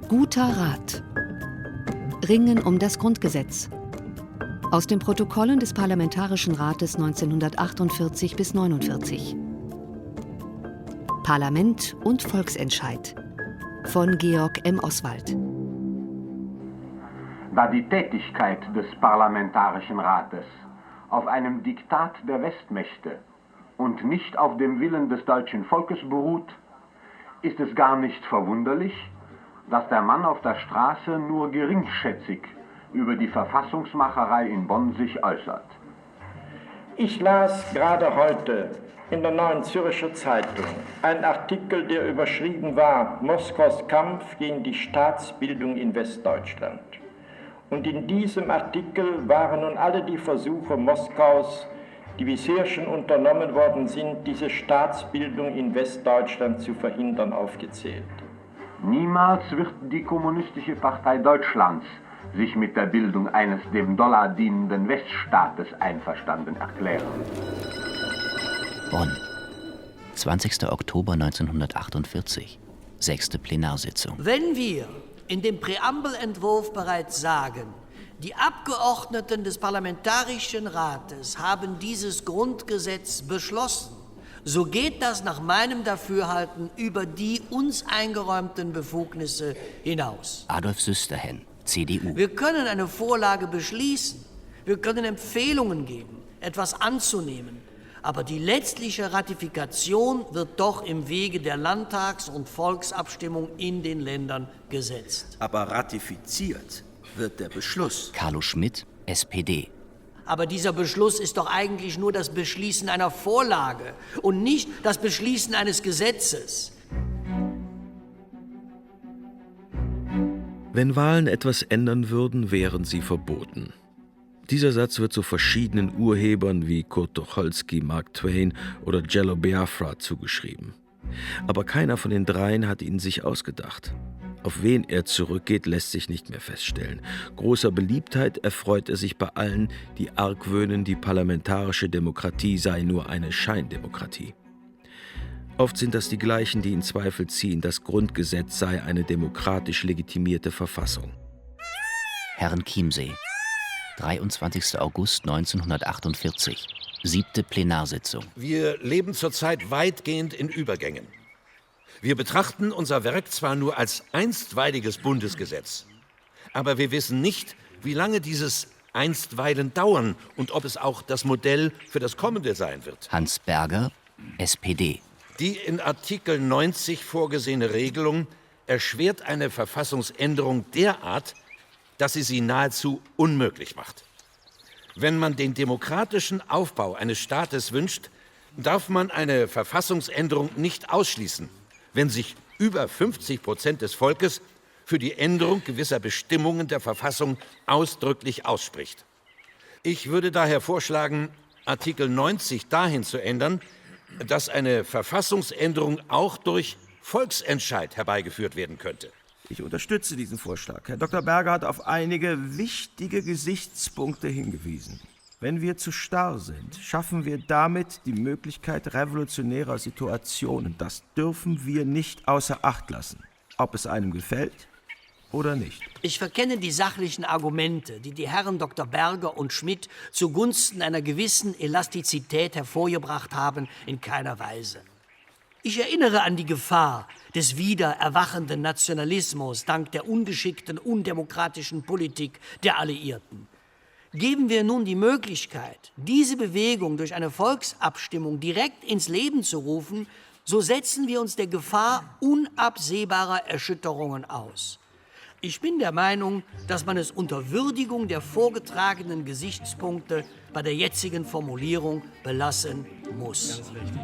Guter Rat. Ringen um das Grundgesetz. Aus den Protokollen des Parlamentarischen Rates 1948 bis 1949. Parlament und Volksentscheid von Georg M. Oswald. Da die Tätigkeit des Parlamentarischen Rates auf einem Diktat der Westmächte und nicht auf dem Willen des deutschen Volkes beruht, ist es gar nicht verwunderlich, dass der Mann auf der Straße nur geringschätzig über die Verfassungsmacherei in Bonn sich äußert. Ich las gerade heute in der Neuen Zürcher Zeitung einen Artikel, der überschrieben war: Moskaus Kampf gegen die Staatsbildung in Westdeutschland. Und in diesem Artikel waren nun alle die Versuche Moskaus, die bisher schon unternommen worden sind, diese Staatsbildung in Westdeutschland zu verhindern, aufgezählt. Niemals wird die Kommunistische Partei Deutschlands sich mit der Bildung eines dem Dollar dienenden Weststaates einverstanden erklären. Bonn, 20. Oktober 1948, 6. Plenarsitzung. Wenn wir in dem Präambelentwurf bereits sagen, die Abgeordneten des Parlamentarischen Rates haben dieses Grundgesetz beschlossen, so geht das nach meinem Dafürhalten über die uns eingeräumten Befugnisse hinaus. Adolf Süsterhen, CDU. Wir können eine Vorlage beschließen, wir können Empfehlungen geben, etwas anzunehmen, aber die letztliche Ratifikation wird doch im Wege der Landtags- und Volksabstimmung in den Ländern gesetzt. Aber ratifiziert wird der Beschluss. Carlo Schmidt, SPD. Aber dieser Beschluss ist doch eigentlich nur das Beschließen einer Vorlage und nicht das Beschließen eines Gesetzes. Wenn Wahlen etwas ändern würden, wären sie verboten. Dieser Satz wird so verschiedenen Urhebern wie Kurt Tucholsky, Mark Twain oder Jello Biafra zugeschrieben. Aber keiner von den dreien hat ihn sich ausgedacht. Auf wen er zurückgeht, lässt sich nicht mehr feststellen. Großer Beliebtheit erfreut er sich bei allen, die argwöhnen, die parlamentarische Demokratie sei nur eine Scheindemokratie. Oft sind das die gleichen, die in Zweifel ziehen, das Grundgesetz sei eine demokratisch legitimierte Verfassung. Herrn Chiemsee, 23. August 1948, 7. Plenarsitzung. Wir leben zurzeit weitgehend in Übergängen. Wir betrachten unser Werk zwar nur als einstweiliges Bundesgesetz, aber wir wissen nicht, wie lange dieses Einstweilen dauern und ob es auch das Modell für das Kommende sein wird. Hans Berger, SPD. Die in Artikel 90 vorgesehene Regelung erschwert eine Verfassungsänderung derart, dass sie nahezu unmöglich macht. Wenn man den demokratischen Aufbau eines Staates wünscht, darf man eine Verfassungsänderung nicht ausschließen, wenn sich über 50% des Volkes für die Änderung gewisser Bestimmungen der Verfassung ausdrücklich ausspricht. Ich würde daher vorschlagen, Artikel 90 dahin zu ändern, dass eine Verfassungsänderung auch durch Volksentscheid herbeigeführt werden könnte. Ich unterstütze diesen Vorschlag. Herr Dr. Berger hat auf einige wichtige Gesichtspunkte hingewiesen. Wenn wir zu starr sind, schaffen wir damit die Möglichkeit revolutionärer Situationen. Das dürfen wir nicht außer Acht lassen, ob es einem gefällt oder nicht. Ich verkenne die sachlichen Argumente, die die Herren Dr. Berger und Schmidt zugunsten einer gewissen Elastizität hervorgebracht haben, in keiner Weise. Ich erinnere an die Gefahr des wieder erwachenden Nationalismus dank der ungeschickten, undemokratischen Politik der Alliierten. Geben wir nun die Möglichkeit, diese Bewegung durch eine Volksabstimmung direkt ins Leben zu rufen, so setzen wir uns der Gefahr unabsehbarer Erschütterungen aus. Ich bin der Meinung, dass man es unter Würdigung der vorgetragenen Gesichtspunkte bei der jetzigen Formulierung belassen muss.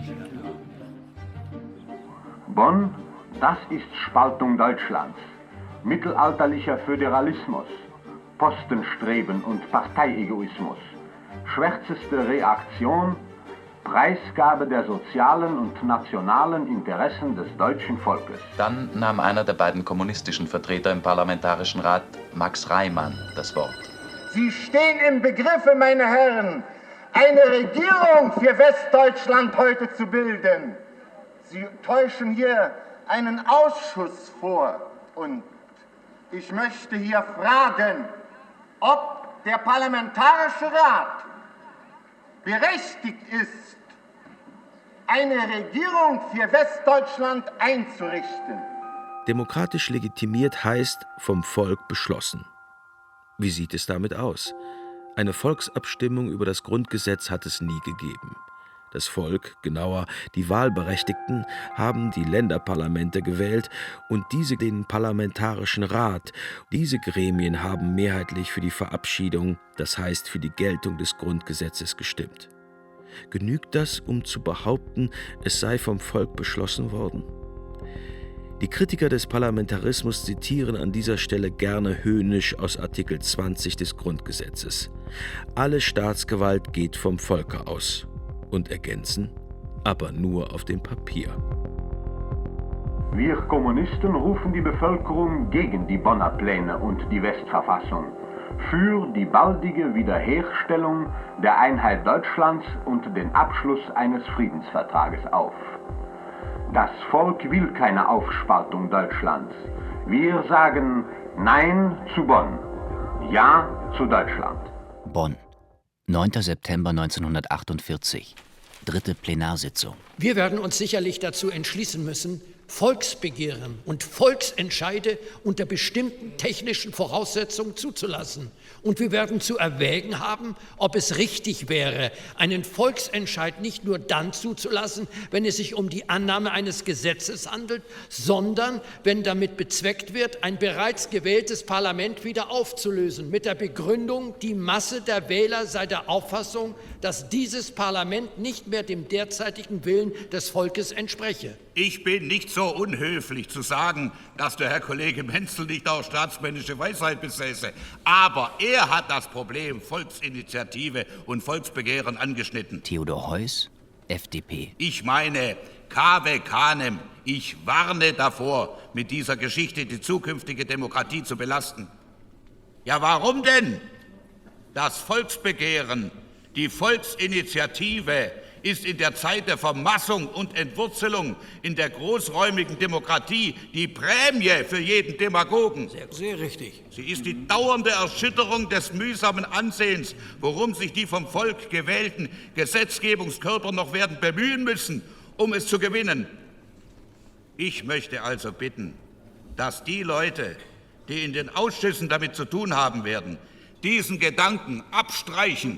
Bonn, das ist Spaltung Deutschlands, mittelalterlicher Föderalismus, Postenstreben und Parteiegoismus, schwärzeste Reaktion, Preisgabe der sozialen und nationalen Interessen des deutschen Volkes. Dann nahm einer der beiden kommunistischen Vertreter im Parlamentarischen Rat, Max Reimann, das Wort. Sie stehen im Begriffe, meine Herren, eine Regierung für Westdeutschland heute zu bilden. Sie täuschen hier einen Ausschuss vor und Ich möchte hier fragen, ob der Parlamentarische Rat berechtigt ist, eine Regierung für Westdeutschland einzurichten. Demokratisch legitimiert heißt vom Volk beschlossen. Wie sieht es damit aus? Eine Volksabstimmung über das Grundgesetz hat es nie gegeben. Das Volk, genauer die Wahlberechtigten, haben die Länderparlamente gewählt und diese den Parlamentarischen Rat. Diese Gremien haben mehrheitlich für die Verabschiedung, das heißt für die Geltung des Grundgesetzes gestimmt. Genügt das, um zu behaupten, es sei vom Volk beschlossen worden? Die Kritiker des Parlamentarismus zitieren an dieser Stelle gerne höhnisch aus Artikel 20 des Grundgesetzes. Alle Staatsgewalt geht vom Volke aus. Und ergänzen, aber nur auf dem Papier. Wir Kommunisten rufen die Bevölkerung gegen die Bonner Pläne und die Westverfassung, für die baldige Wiederherstellung der Einheit Deutschlands und den Abschluss eines Friedensvertrages auf. Das Volk will keine Aufspaltung Deutschlands. Wir sagen Nein zu Bonn, Ja zu Deutschland. Bonn, 9. September 1948, 3. Plenarsitzung. Wir werden uns sicherlich dazu entschließen müssen, Volksbegehren und Volksentscheide unter bestimmten technischen Voraussetzungen zuzulassen. Und wir werden zu erwägen haben, ob es richtig wäre, einen Volksentscheid nicht nur dann zuzulassen, wenn es sich um die Annahme eines Gesetzes handelt, sondern wenn damit bezweckt wird, ein bereits gewähltes Parlament wieder aufzulösen, mit der Begründung, die Masse der Wähler sei der Auffassung, dass dieses Parlament nicht mehr dem derzeitigen Willen des Volkes entspreche. Ich bin nicht so unhöflich zu sagen, dass der Herr Kollege Menzel nicht auch staatsmännische Weisheit besäße. Aber er hat das Problem Volksinitiative und Volksbegehren angeschnitten. Theodor Heuss, FDP. Ich meine, Cave Canem, ich warne davor, mit dieser Geschichte die zukünftige Demokratie zu belasten. Ja, warum denn? Das Volksbegehren, die Volksinitiative ist in der Zeit der Vermassung und Entwurzelung in der großräumigen Demokratie die Prämie für jeden Demagogen. Sehr richtig. Sie ist die dauernde Erschütterung des mühsamen Ansehens, worum sich die vom Volk gewählten Gesetzgebungskörper noch werden bemühen müssen, um es zu gewinnen. Ich möchte also bitten, dass die Leute, die in den Ausschüssen damit zu tun haben werden, diesen Gedanken abstreichen.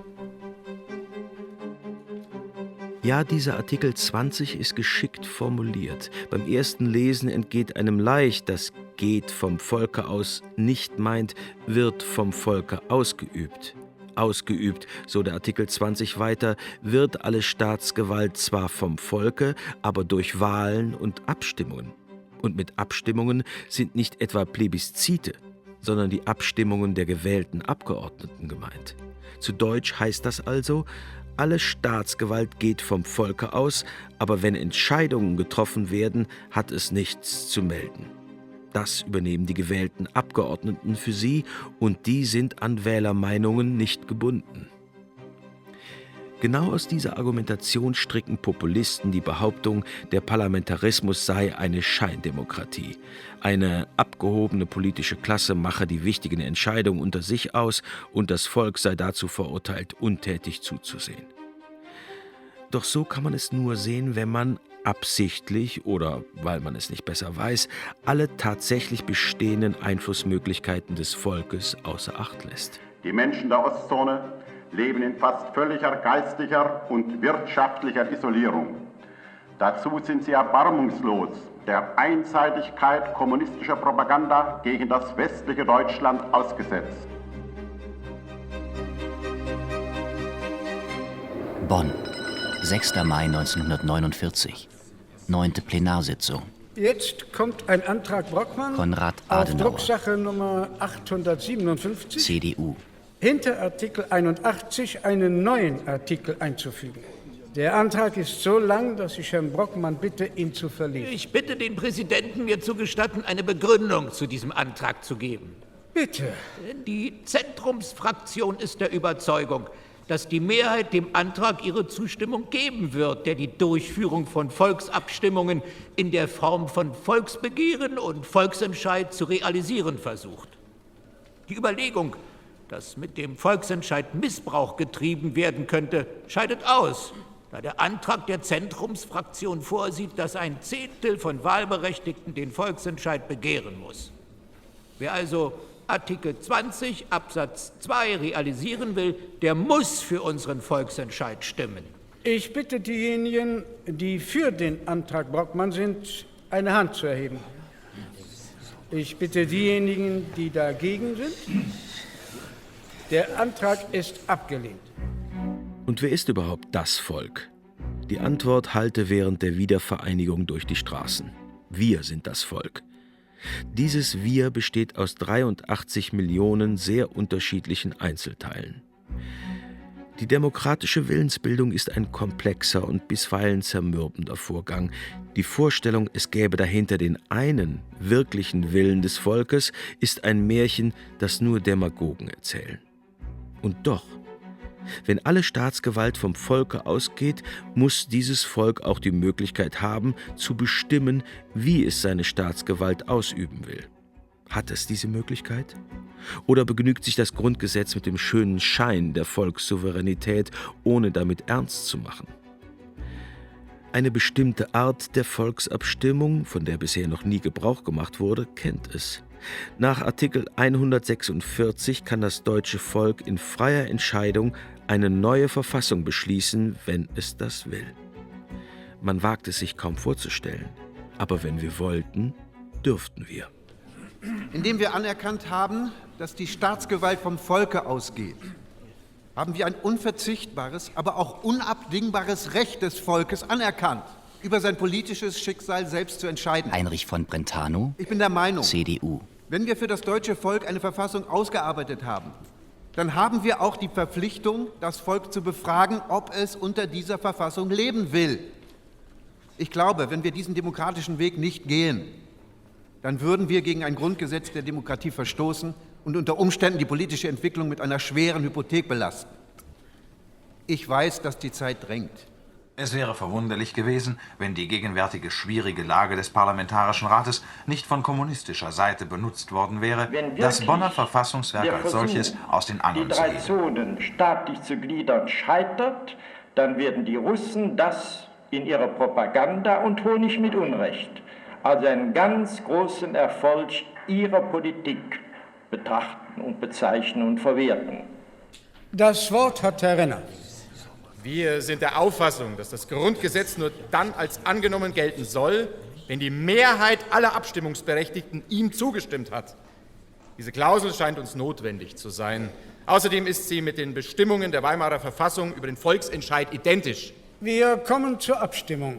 Ja, dieser Artikel 20 ist geschickt formuliert. Beim ersten Lesen entgeht einem leicht, dass geht vom Volke aus nicht meint, wird vom Volke ausgeübt. Ausgeübt, so der Artikel 20 weiter, wird alle Staatsgewalt zwar vom Volke, aber durch Wahlen und Abstimmungen. Und mit Abstimmungen sind nicht etwa Plebiszite, sondern die Abstimmungen der gewählten Abgeordneten gemeint. Zu Deutsch heißt das also, alle Staatsgewalt geht vom Volke aus, aber wenn Entscheidungen getroffen werden, hat es nichts zu melden. Das übernehmen die gewählten Abgeordneten für sie und die sind an Wählermeinungen nicht gebunden. Genau aus dieser Argumentation stricken Populisten die Behauptung, der Parlamentarismus sei eine Scheindemokratie. Eine abgehobene politische Klasse mache die wichtigen Entscheidungen unter sich aus und das Volk sei dazu verurteilt, untätig zuzusehen. Doch so kann man es nur sehen, wenn man absichtlich oder weil man es nicht besser weiß, alle tatsächlich bestehenden Einflussmöglichkeiten des Volkes außer Acht lässt. Die Menschen der Ostzone leben in fast völliger geistlicher und wirtschaftlicher Isolierung. Dazu sind sie erbarmungslos der Einseitigkeit kommunistischer Propaganda gegen das westliche Deutschland ausgesetzt. Bonn, 6. Mai 1949, 9. Plenarsitzung. Jetzt kommt ein Antrag Brockmann Konrad auf Adenauer, Drucksache Nummer 857, CDU. Hinter Artikel 81 einen neuen Artikel einzufügen. Der Antrag ist so lang, dass ich Herrn Brockmann bitte, ihn zu verlesen. Ich bitte den Präsidenten, mir zu gestatten, eine Begründung zu diesem Antrag zu geben. Bitte. Die Zentrumsfraktion ist der Überzeugung, dass die Mehrheit dem Antrag ihre Zustimmung geben wird, der die Durchführung von Volksabstimmungen in der Form von Volksbegehren und Volksentscheid zu realisieren versucht. Die Überlegung, dass mit dem Volksentscheid Missbrauch getrieben werden könnte, scheidet aus, da der Antrag der Zentrumsfraktion vorsieht, dass 1/10 von Wahlberechtigten den Volksentscheid begehren muss. Wer also Artikel 20 Absatz 2 realisieren will, der muss für unseren Volksentscheid stimmen. Ich bitte diejenigen, die für den Antrag Brockmann sind, eine Hand zu erheben. Ich bitte diejenigen, die dagegen sind. Der Antrag ist abgelehnt. Und wer ist überhaupt das Volk? Die Antwort hallte während der Wiedervereinigung durch die Straßen. Wir sind das Volk. Dieses Wir besteht aus 83 Millionen sehr unterschiedlichen Einzelteilen. Die demokratische Willensbildung ist ein komplexer und bisweilen zermürbender Vorgang. Die Vorstellung, es gäbe dahinter den einen wirklichen Willen des Volkes, ist ein Märchen, das nur Demagogen erzählen. Und doch, wenn alle Staatsgewalt vom Volke ausgeht, muss dieses Volk auch die Möglichkeit haben, zu bestimmen, wie es seine Staatsgewalt ausüben will. Hat es diese Möglichkeit? Oder begnügt sich das Grundgesetz mit dem schönen Schein der Volkssouveränität, ohne damit ernst zu machen? Eine bestimmte Art der Volksabstimmung, von der bisher noch nie Gebrauch gemacht wurde, kennt es. Nach Artikel 146 kann das deutsche Volk in freier Entscheidung eine neue Verfassung beschließen, wenn es das will. Man wagt es sich kaum vorzustellen, aber wenn wir wollten, dürften wir. Indem wir anerkannt haben, dass die Staatsgewalt vom Volke ausgeht, haben wir ein unverzichtbares, aber auch unabdingbares Recht des Volkes anerkannt, über sein politisches Schicksal selbst zu entscheiden. Heinrich von Brentano, Ich bin der Meinung, CDU. wenn wir für das deutsche Volk eine Verfassung ausgearbeitet haben, dann haben wir auch die Verpflichtung, das Volk zu befragen, ob es unter dieser Verfassung leben will. Ich glaube, wenn wir diesen demokratischen Weg nicht gehen, dann würden wir gegen ein Grundgesetz der Demokratie verstoßen und unter Umständen die politische Entwicklung mit einer schweren Hypothek belasten. Ich weiß, dass die Zeit drängt. Es wäre verwunderlich gewesen, wenn die gegenwärtige schwierige Lage des Parlamentarischen Rates nicht von kommunistischer Seite benutzt worden wäre, das Bonner Verfassungswerk als solches aus den Angeln zu die 3 heben. Zonen staatlich zu gliedern scheitert, dann werden die Russen das in ihrer Propaganda und Honig mit Unrecht als einen ganz großen Erfolg ihrer Politik betrachten und bezeichnen und verwerten. Das Wort hat Herr Renner. Wir sind der Auffassung, dass das Grundgesetz nur dann als angenommen gelten soll, wenn die Mehrheit aller Abstimmungsberechtigten ihm zugestimmt hat. Diese Klausel scheint uns notwendig zu sein. Außerdem ist sie mit den Bestimmungen der Weimarer Verfassung über den Volksentscheid identisch. Wir kommen zur Abstimmung.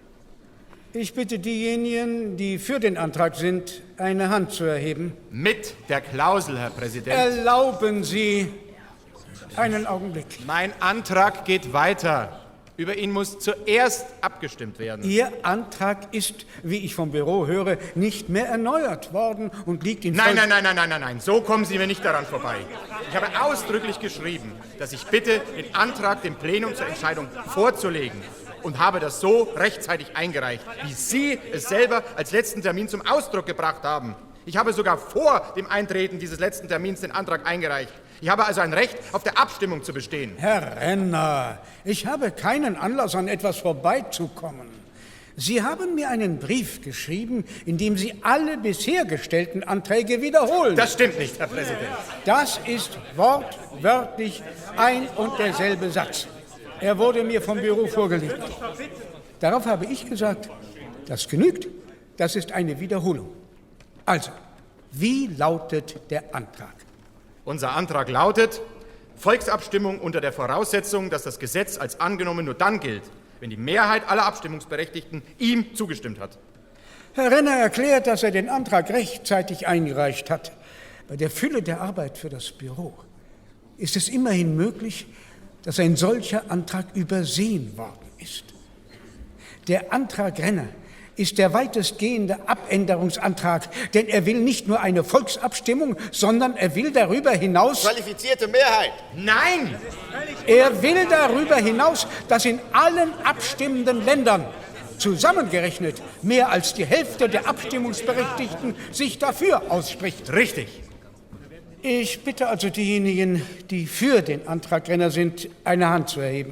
Ich bitte diejenigen, die für den Antrag sind, eine Hand zu erheben. Mit der Klausel, Herr Präsident. Erlauben Sie einen Augenblick. Mein Antrag geht weiter. Über ihn muss zuerst abgestimmt werden. Ihr Antrag ist, wie ich vom Büro höre, nicht mehr erneuert worden und liegt in Nein, so kommen Sie mir nicht daran vorbei. Ich habe ausdrücklich geschrieben, dass ich bitte, den Antrag dem Plenum zur Entscheidung vorzulegen und habe das so rechtzeitig eingereicht, wie Sie es selber als letzten Termin zum Ausdruck gebracht haben. Ich habe sogar vor dem Eintreten dieses letzten Termins den Antrag eingereicht. Ich habe also ein Recht, auf der Abstimmung zu bestehen. Herr Renner, ich habe keinen Anlass, an etwas vorbeizukommen. Sie haben mir einen Brief geschrieben, in dem Sie alle bisher gestellten Anträge wiederholen. Das stimmt nicht, Herr Präsident. Das ist wortwörtlich ein und derselbe Satz. Er wurde mir vom Büro vorgelegt. Darauf habe ich gesagt, das genügt. Das ist eine Wiederholung. Also, wie lautet der Antrag? Unser Antrag lautet, Volksabstimmung unter der Voraussetzung, dass das Gesetz als angenommen nur dann gilt, wenn die Mehrheit aller Abstimmungsberechtigten ihm zugestimmt hat. Herr Renner erklärt, dass er den Antrag rechtzeitig eingereicht hat. Bei der Fülle der Arbeit für das Büro ist es immerhin möglich, dass ein solcher Antrag übersehen worden ist. Der Antrag Renner ist der weitestgehende Abänderungsantrag, denn er will nicht nur eine Volksabstimmung, sondern er will darüber hinaus... Qualifizierte Mehrheit! Nein! Er will darüber hinaus, dass in allen abstimmenden Ländern zusammengerechnet mehr als die Hälfte der Abstimmungsberechtigten sich dafür ausspricht. Richtig. Ich bitte also diejenigen, die für den Antrag Renner sind, eine Hand zu erheben.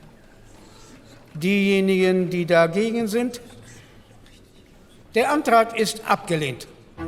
Diejenigen, die dagegen sind, der Antrag ist abgelehnt.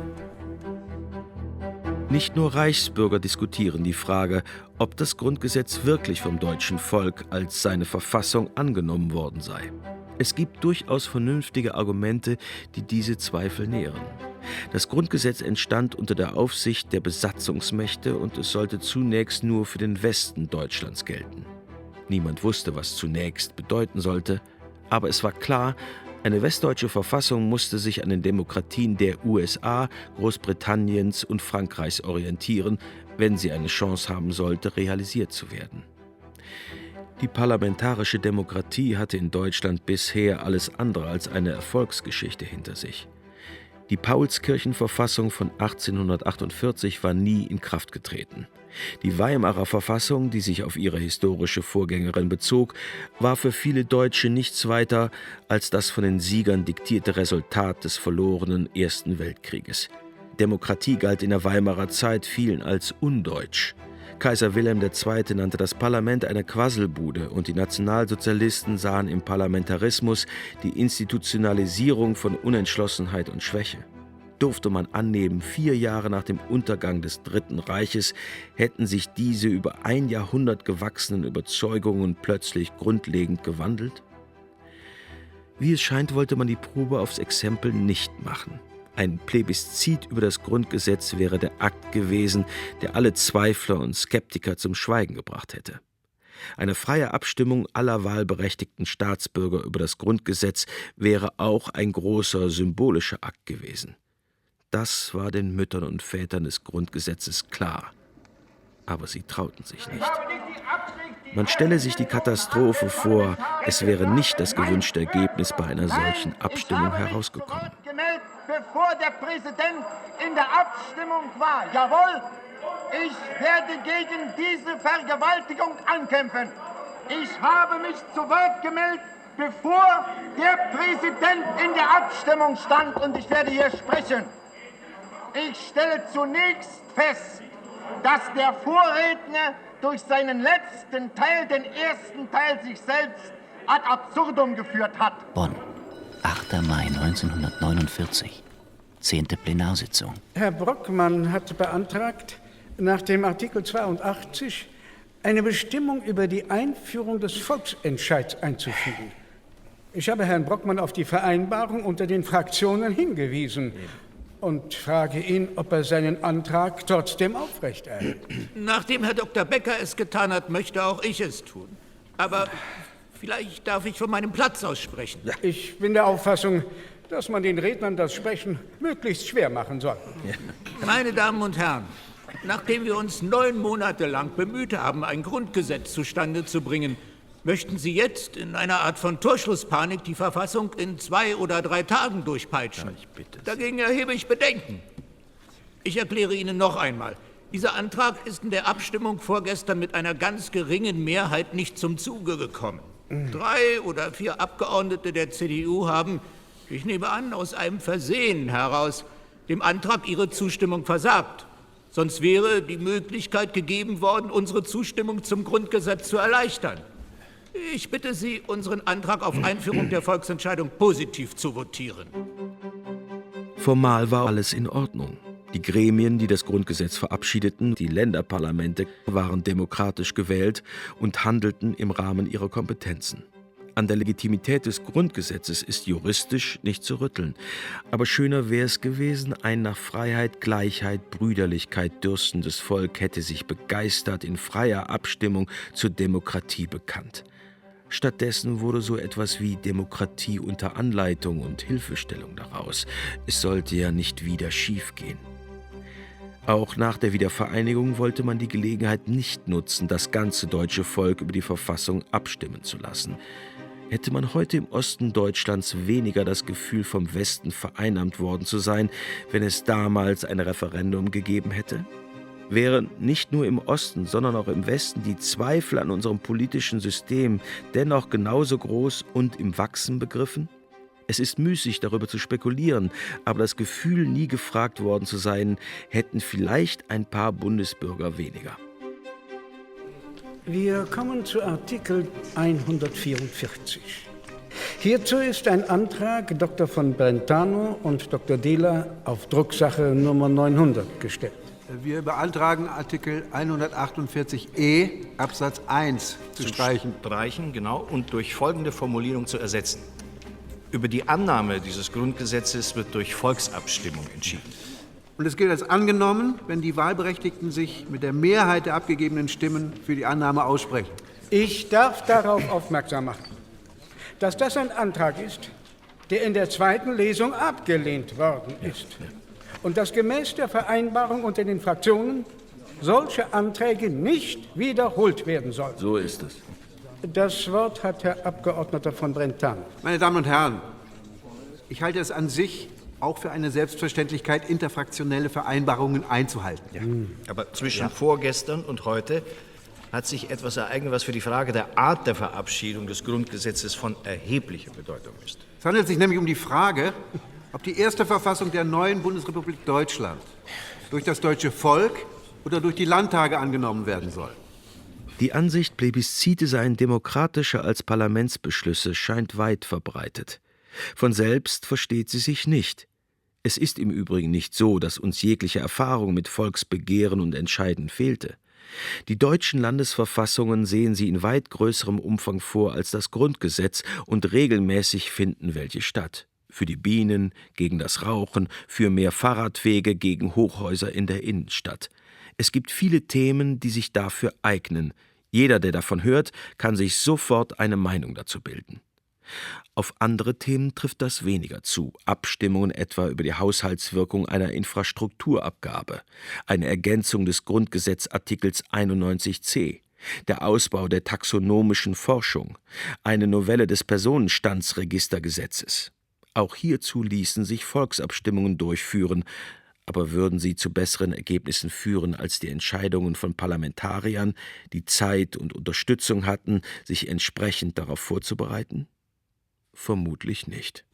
Nicht nur Reichsbürger diskutieren die Frage, ob das Grundgesetz wirklich vom deutschen Volk als seine Verfassung angenommen worden sei. Es gibt durchaus vernünftige Argumente, die diese Zweifel nähren. Das Grundgesetz entstand unter der Aufsicht der Besatzungsmächte und es sollte zunächst nur für den Westen Deutschlands gelten. Niemand wusste, was zunächst bedeuten sollte, aber es war klar, eine westdeutsche Verfassung musste sich an den Demokratien der USA, Großbritanniens und Frankreichs orientieren, wenn sie eine Chance haben sollte, realisiert zu werden. Die parlamentarische Demokratie hatte in Deutschland bisher alles andere als eine Erfolgsgeschichte hinter sich. Die Paulskirchenverfassung von 1848 war nie in Kraft getreten. Die Weimarer Verfassung, die sich auf ihre historische Vorgängerin bezog, war für viele Deutsche nichts weiter als das von den Siegern diktierte Resultat des verlorenen Ersten Weltkrieges. Demokratie galt in der Weimarer Zeit vielen als undeutsch. Kaiser Wilhelm II. Nannte das Parlament eine Quasselbude und die Nationalsozialisten sahen im Parlamentarismus die Institutionalisierung von Unentschlossenheit und Schwäche. Durfte man annehmen, 4 Jahre nach dem Untergang des Dritten Reiches hätten sich diese über ein Jahrhundert gewachsenen Überzeugungen plötzlich grundlegend gewandelt? Wie es scheint, wollte man die Probe aufs Exempel nicht machen. Ein Plebiszit über das Grundgesetz wäre der Akt gewesen, der alle Zweifler und Skeptiker zum Schweigen gebracht hätte. Eine freie Abstimmung aller wahlberechtigten Staatsbürger über das Grundgesetz wäre auch ein großer symbolischer Akt gewesen. Das war den Müttern und Vätern des Grundgesetzes klar. Aber sie trauten sich nicht. Man stelle sich die Katastrophe vor, es wäre nicht das gewünschte Ergebnis bei einer solchen Abstimmung herausgekommen. Bevor der Präsident in der Abstimmung war. Jawohl, ich werde gegen diese Vergewaltigung ankämpfen. Ich habe mich zu Wort gemeldet, bevor der Präsident in der Abstimmung stand und ich werde hier sprechen. Ich stelle zunächst fest, dass der Vorredner durch seinen letzten Teil, den ersten Teil, sich selbst ad absurdum geführt hat. Bonn, 8. Mai 1949, 10. Plenarsitzung. Herr Brockmann hat beantragt, nach dem Artikel 82 eine Bestimmung über die Einführung des Volksentscheids einzufügen. Ich habe Herrn Brockmann auf die Vereinbarung unter den Fraktionen hingewiesen und frage ihn, ob er seinen Antrag trotzdem aufrechterhält. Nachdem Herr Dr. Becker es getan hat, möchte auch ich es tun. Aber vielleicht darf ich von meinem Platz aus sprechen. Ich bin der Auffassung, dass man den Rednern das Sprechen möglichst schwer machen soll. Meine Damen und Herren, nachdem wir uns 9 Monate lang bemüht haben, ein Grundgesetz zustande zu bringen, möchten Sie jetzt in einer Art von Torschlusspanik die Verfassung in 2 oder 3 Tagen durchpeitschen. Dagegen erhebe ich Bedenken. Ich erkläre Ihnen noch einmal, dieser Antrag ist in der Abstimmung vorgestern mit einer ganz geringen Mehrheit nicht zum Zuge gekommen. 3 oder 4 Abgeordnete der CDU haben, ich nehme an, aus einem Versehen heraus, dem Antrag ihre Zustimmung versagt. Sonst wäre die Möglichkeit gegeben worden, unsere Zustimmung zum Grundgesetz zu erleichtern. Ich bitte Sie, unseren Antrag auf Einführung der Volksentscheidung positiv zu votieren. Formal war alles in Ordnung. Die Gremien, die das Grundgesetz verabschiedeten, die Länderparlamente, waren demokratisch gewählt und handelten im Rahmen ihrer Kompetenzen. An der Legitimität des Grundgesetzes ist juristisch nicht zu rütteln. Aber schöner wäre es gewesen, ein nach Freiheit, Gleichheit, Brüderlichkeit dürstendes Volk hätte sich begeistert in freier Abstimmung zur Demokratie bekannt. Stattdessen wurde so etwas wie Demokratie unter Anleitung und Hilfestellung daraus. Es sollte ja nicht wieder schiefgehen. Auch nach der Wiedervereinigung wollte man die Gelegenheit nicht nutzen, das ganze deutsche Volk über die Verfassung abstimmen zu lassen. Hätte man heute im Osten Deutschlands weniger das Gefühl, vom Westen vereinnahmt worden zu sein, wenn es damals ein Referendum gegeben hätte? Während nicht nur im Osten, sondern auch im Westen die Zweifel an unserem politischen System dennoch genauso groß und im Wachsen begriffen? Es ist müßig, darüber zu spekulieren, aber das Gefühl, nie gefragt worden zu sein, hätten vielleicht ein paar Bundesbürger weniger. Wir kommen zu Artikel 144. Hierzu ist ein Antrag Dr. von Brentano und Dr. Dehler auf Drucksache Nummer 900 gestellt. Wir beantragen Artikel 148e Absatz 1 zu streichen. Streichen, genau, und durch folgende Formulierung zu ersetzen. Über die Annahme dieses Grundgesetzes wird durch Volksabstimmung entschieden. Und es gilt als angenommen, wenn die Wahlberechtigten sich mit der Mehrheit der abgegebenen Stimmen für die Annahme aussprechen. Ich darf darauf aufmerksam machen, dass das ein Antrag ist, der in der zweiten Lesung abgelehnt worden ist. Und dass gemäß der Vereinbarung unter den Fraktionen solche Anträge nicht wiederholt werden sollen. So ist es. Das Wort hat Herr Abgeordneter von Brentano. Meine Damen und Herren, ich halte es an sich auch für eine Selbstverständlichkeit, interfraktionelle Vereinbarungen einzuhalten. Ja. Aber zwischen vorgestern und heute hat sich etwas ereignet, was für die Frage der Art der Verabschiedung des Grundgesetzes von erheblicher Bedeutung ist. Es handelt sich nämlich um die Frage, ob die erste Verfassung der neuen Bundesrepublik Deutschland durch das deutsche Volk oder durch die Landtage angenommen werden soll. Die Ansicht, Plebiszite seien demokratischer als Parlamentsbeschlüsse, scheint weit verbreitet. Von selbst versteht sie sich nicht. Es ist im Übrigen nicht so, dass uns jegliche Erfahrung mit Volksbegehren und Entscheiden fehlte. Die deutschen Landesverfassungen sehen sie in weit größerem Umfang vor als das Grundgesetz und regelmäßig finden welche statt. Für die Bienen, gegen das Rauchen, für mehr Fahrradwege, gegen Hochhäuser in der Innenstadt. Es gibt viele Themen, die sich dafür eignen. Jeder, der davon hört, kann sich sofort eine Meinung dazu bilden. Auf andere Themen trifft das weniger zu. Abstimmungen etwa über die Haushaltswirkung einer Infrastrukturabgabe, eine Ergänzung des Grundgesetzartikels 91c, der Ausbau der taxonomischen Forschung, eine Novelle des Personenstandsregistergesetzes. Auch hierzu ließen sich Volksabstimmungen durchführen, aber würden sie zu besseren Ergebnissen führen als die Entscheidungen von Parlamentariern, die Zeit und Unterstützung hatten, sich entsprechend darauf vorzubereiten? Vermutlich nicht.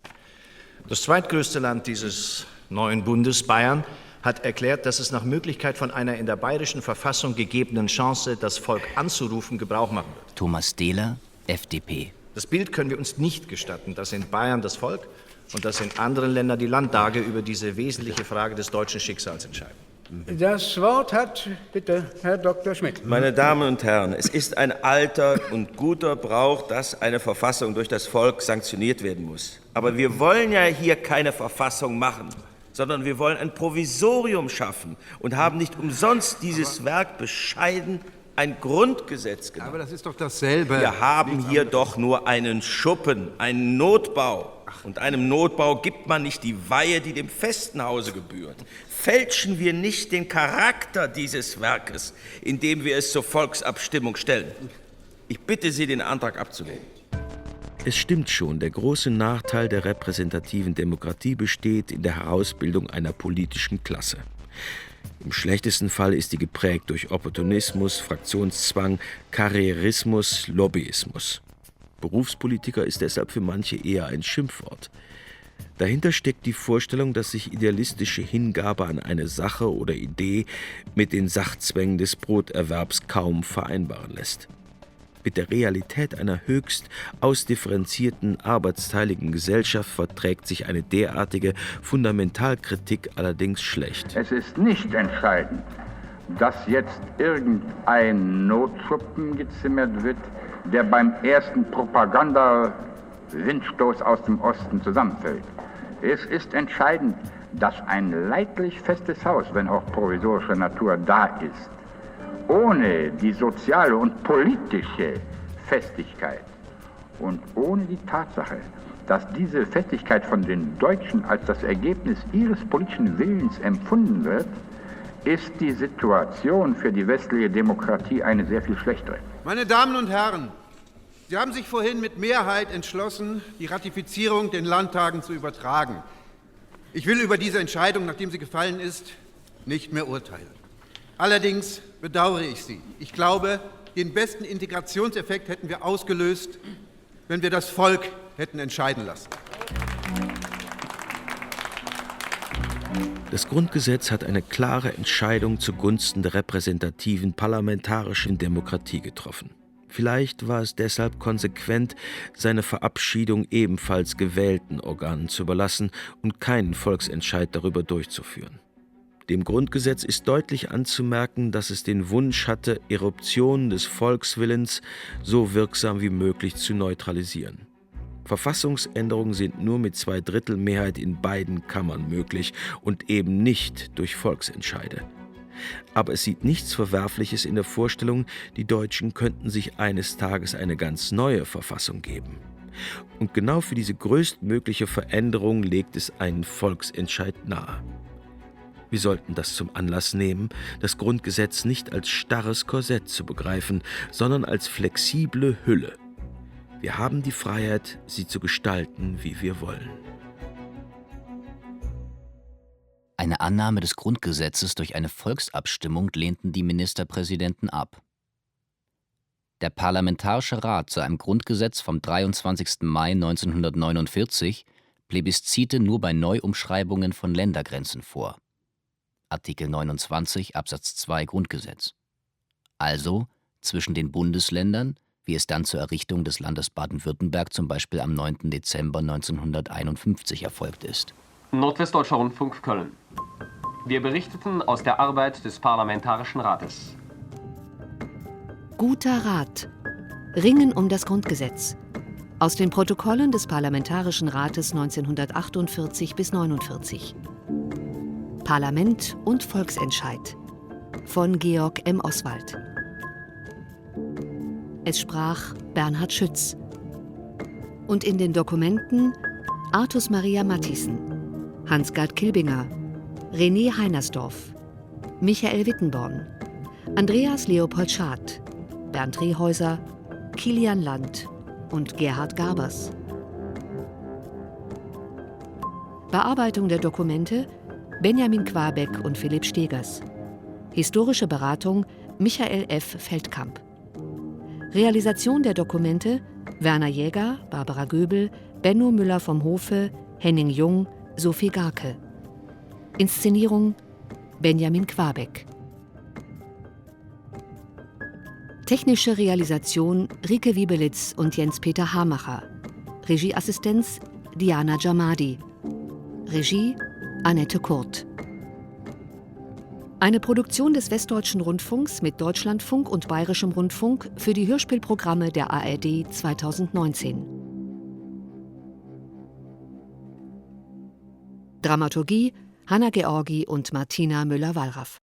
Das zweitgrößte Land dieses neuen Bundes, Bayern, hat erklärt, dass es nach Möglichkeit von einer in der bayerischen Verfassung gegebenen Chance, das Volk anzurufen, Gebrauch machen wird. Thomas Dehler, FDP. Das Bild können wir uns nicht gestatten, dass in Bayern das Volk und dass in anderen Ländern die Landtage über diese wesentliche Frage des deutschen Schicksals entscheiden. Das Wort hat, bitte, Herr Dr. Schmidt. Meine Damen und Herren, es ist ein alter und guter Brauch, dass eine Verfassung durch das Volk sanktioniert werden muss. Aber wir wollen ja hier keine Verfassung machen, sondern wir wollen ein Provisorium schaffen und haben nicht umsonst dieses Werk bescheiden ein Grundgesetz genannt. Aber das ist doch dasselbe. Wir haben hier doch nur einen Schuppen, einen Notbau. Und einem Notbau gibt man nicht die Weihe, die dem festen Hause gebührt. Fälschen wir nicht den Charakter dieses Werkes, indem wir es zur Volksabstimmung stellen. Ich bitte Sie, den Antrag abzulehnen. Es stimmt schon, der große Nachteil der repräsentativen Demokratie besteht in der Herausbildung einer politischen Klasse. Im schlechtesten Fall ist sie geprägt durch Opportunismus, Fraktionszwang, Karrierismus, Lobbyismus. Berufspolitiker ist deshalb für manche eher ein Schimpfwort. Dahinter steckt die Vorstellung, dass sich idealistische Hingabe an eine Sache oder Idee mit den Sachzwängen des Broterwerbs kaum vereinbaren lässt. Mit der Realität einer höchst ausdifferenzierten, arbeitsteiligen Gesellschaft verträgt sich eine derartige Fundamentalkritik allerdings schlecht. Es ist nicht entscheidend, dass jetzt irgendein Notschuppen gezimmert wird, der beim ersten Propaganda-Windstoß aus dem Osten zusammenfällt. Es ist entscheidend, dass ein leidlich festes Haus, wenn auch provisorischer Natur, da ist. Ohne die soziale und politische Festigkeit und ohne die Tatsache, dass diese Festigkeit von den Deutschen als das Ergebnis ihres politischen Willens empfunden wird, ist die Situation für die westliche Demokratie eine sehr viel schlechtere. Meine Damen und Herren, Sie haben sich vorhin mit Mehrheit entschlossen, die Ratifizierung den Landtagen zu übertragen. Ich will über diese Entscheidung, nachdem sie gefallen ist, nicht mehr urteilen. Allerdings bedauere ich sie. Ich glaube, den besten Integrationseffekt hätten wir ausgelöst, wenn wir das Volk hätten entscheiden lassen. Das Grundgesetz hat eine klare Entscheidung zugunsten der repräsentativen parlamentarischen Demokratie getroffen. Vielleicht war es deshalb konsequent, seine Verabschiedung ebenfalls gewählten Organen zu überlassen und keinen Volksentscheid darüber durchzuführen. Dem Grundgesetz ist deutlich anzumerken, dass es den Wunsch hatte, Eruptionen des Volkswillens so wirksam wie möglich zu neutralisieren. Verfassungsänderungen sind nur mit 2/3 in beiden Kammern möglich und eben nicht durch Volksentscheide. Aber es sieht nichts Verwerfliches in der Vorstellung, die Deutschen könnten sich eines Tages eine ganz neue Verfassung geben. Und genau für diese größtmögliche Veränderung legt es einen Volksentscheid nahe. Wir sollten das zum Anlass nehmen, das Grundgesetz nicht als starres Korsett zu begreifen, sondern als flexible Hülle. Wir haben die Freiheit, sie zu gestalten, wie wir wollen. Eine Annahme des Grundgesetzes durch eine Volksabstimmung lehnten die Ministerpräsidenten ab. Der Parlamentarische Rat zu einem Grundgesetz vom 23. Mai 1949 Plebiszite nur bei Neuumschreibungen von Ländergrenzen vor. Artikel 29 Absatz 2 Grundgesetz. Also zwischen den Bundesländern, wie es dann zur Errichtung des Landes Baden-Württemberg zum Beispiel am 9. Dezember 1951 erfolgt ist. Nordwestdeutscher Rundfunk Köln. Wir berichteten aus der Arbeit des Parlamentarischen Rates. Guter Rat. Ringen um das Grundgesetz. Aus den Protokollen des Parlamentarischen Rates 1948 bis 49. Parlament und Volksentscheid von Georg M. Oswald. Es sprach Bernhard Schütz. Und in den Dokumenten Artus Maria Matthiessen, Hans-Gerd Kilbinger, René Heinersdorf, Michael Wittenborn, Andreas Leopold Schad, Bernd Rehäuser, Kilian Land und Gerhard Garbers. Bearbeitung der Dokumente Benjamin Quabeck und Philipp Stegers. Historische Beratung Michael F. Feldkamp. Realisation der Dokumente Werner Jäger, Barbara Göbel, Benno Müller vom Hofe, Henning Jung, Sophie Garke. Inszenierung Benjamin Quabeck. Technische Realisation Rike Wiebelitz und Jens-Peter Hamacher. Regieassistenz Diana Jamadi. Regie Annette Kurt. Eine Produktion des Westdeutschen Rundfunks mit Deutschlandfunk und Bayerischem Rundfunk für die Hörspielprogramme der ARD 2019. Dramaturgie Hanna Georgi und Martina Müller-Wallraff.